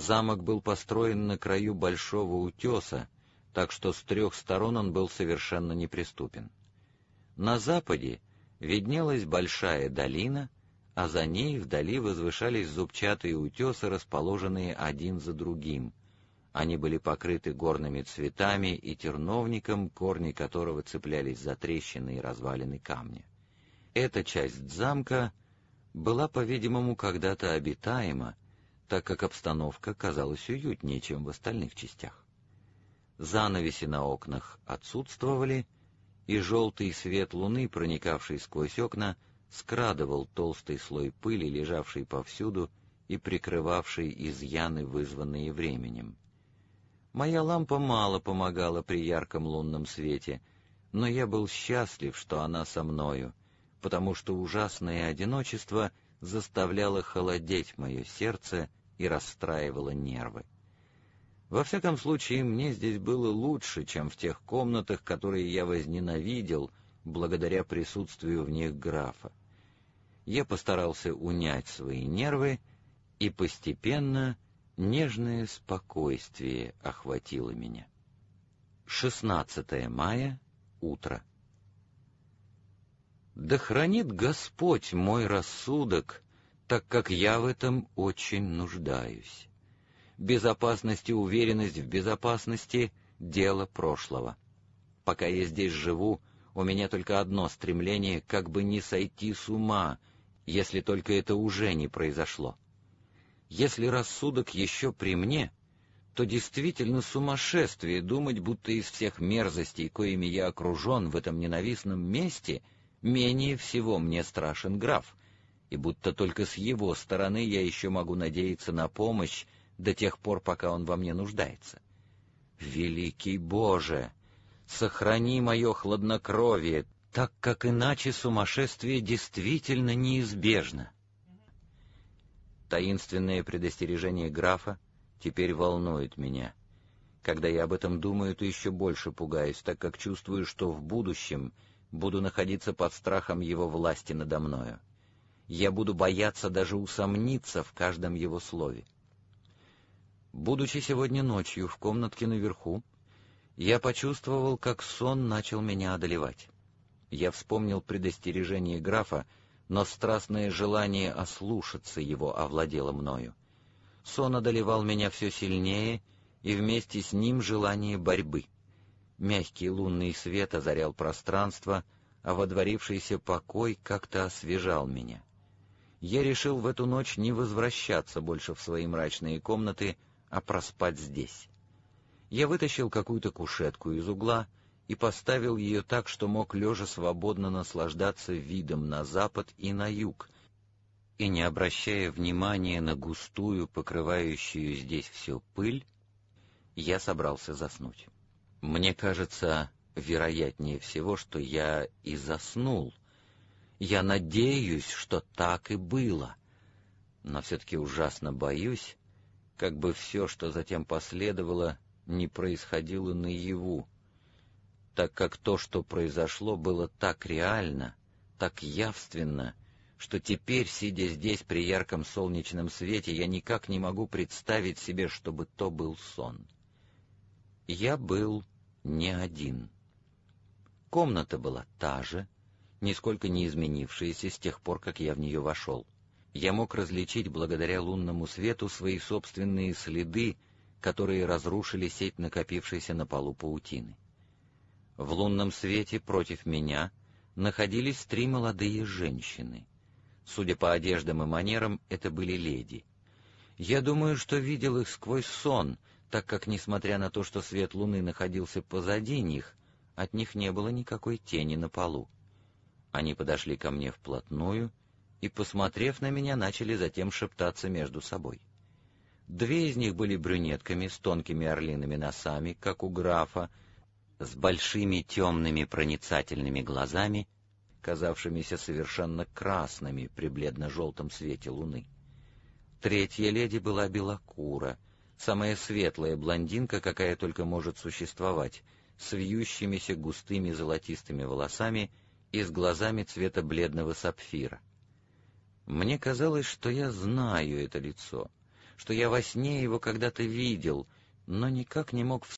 Замок был построен на краю большого утеса, так что с 3 сторон он был совершенно неприступен. На западе виднелась большая долина, а за ней вдали возвышались зубчатые утесы, расположенные один за другим. Они были покрыты горными цветами и терновником, корни которого цеплялись за трещины и развалины камня. Эта часть замка была, по-видимому, когда-то обитаема, так как обстановка казалась уютнее, чем в остальных частях. Занавеси на окнах отсутствовали, и желтый свет луны, проникавший сквозь окна, скрадывал толстый слой пыли, лежавший повсюду и прикрывавший изъяны, вызванные временем. Моя лампа мало помогала при ярком лунном свете, но я был счастлив, что она со мною, потому что ужасное одиночество заставляло холодеть мое сердце и расстраивало нервы. Во всяком случае, мне здесь было лучше, чем в тех комнатах, которые я возненавидел, благодаря присутствию в них графа. Я постарался унять свои нервы, и постепенно нежное спокойствие охватило меня. 16 мая, утро. Да хранит Господь мой рассудок, так как я в этом очень нуждаюсь. Безопасность и уверенность в безопасности — дело прошлого. Пока я здесь живу, у меня только одно стремление — как бы не сойти с ума, если только это уже не произошло. Если рассудок еще при мне, то действительно сумасшествие думать, будто из всех мерзостей, коими я окружен в этом ненавистном месте, менее всего мне страшен граф, и будто только с его стороны я еще могу надеяться на помощь до тех пор, пока он во мне нуждается. Великий Боже, сохрани мое хладнокровие, так как иначе сумасшествие действительно неизбежно. Таинственное предостережение графа теперь волнует меня. Когда я об этом думаю, то еще больше пугаюсь, так как чувствую, что в будущем буду находиться под страхом его власти надо мною. Я буду бояться даже усомниться в каждом его слове. Будучи сегодня ночью в комнатке наверху, я почувствовал, как сон начал меня одолевать. Я вспомнил предостережение графа, но страстное желание ослушаться его овладело мною. Сон одолевал меня все сильнее, и вместе с ним желание борьбы. Мягкий лунный свет озарял пространство, а водворившийся покой как-то освежал меня. Я решил в эту ночь не возвращаться больше в свои мрачные комнаты, а проспать здесь. Я вытащил какую-то кушетку из угла и поставил ее так, что мог лежа свободно наслаждаться видом на запад и на юг, и, не обращая внимания на густую, покрывающую здесь все пыль, я собрался заснуть. Мне кажется, вероятнее всего, что я и заснул. Я надеюсь, что так и было, но все-таки ужасно боюсь, как бы все, что затем последовало, не происходило наяву, так как то, что произошло, было так реально, так явственно, что теперь, сидя здесь при ярком солнечном свете, я никак не могу представить себе, чтобы то был сон. Я был не один. Комната была та же, нисколько не изменившаяся с тех пор, как я в нее вошел. Я мог различить благодаря лунному свету свои собственные следы, которые разрушили сеть накопившейся на полу паутины. В лунном свете против меня находились 3 молодые женщины. Судя по одеждам и манерам, это были леди. Я думаю, что видел их сквозь сон, так как, несмотря на то, что свет луны находился позади них, от них не было никакой тени на полу. Они подошли ко мне вплотную и, посмотрев на меня, начали затем шептаться между собой. 2 из них были брюнетками с тонкими орлиными носами, как у графа, с большими темными проницательными глазами, казавшимися совершенно красными при бледно-желтом свете луны. 3-я леди была белокура, самая светлая блондинка, какая только может существовать, с вьющимися густыми золотистыми волосами и с глазами цвета бледного сапфира. Мне казалось, что я знаю это лицо, что я во сне его когда-то видел, но никак не мог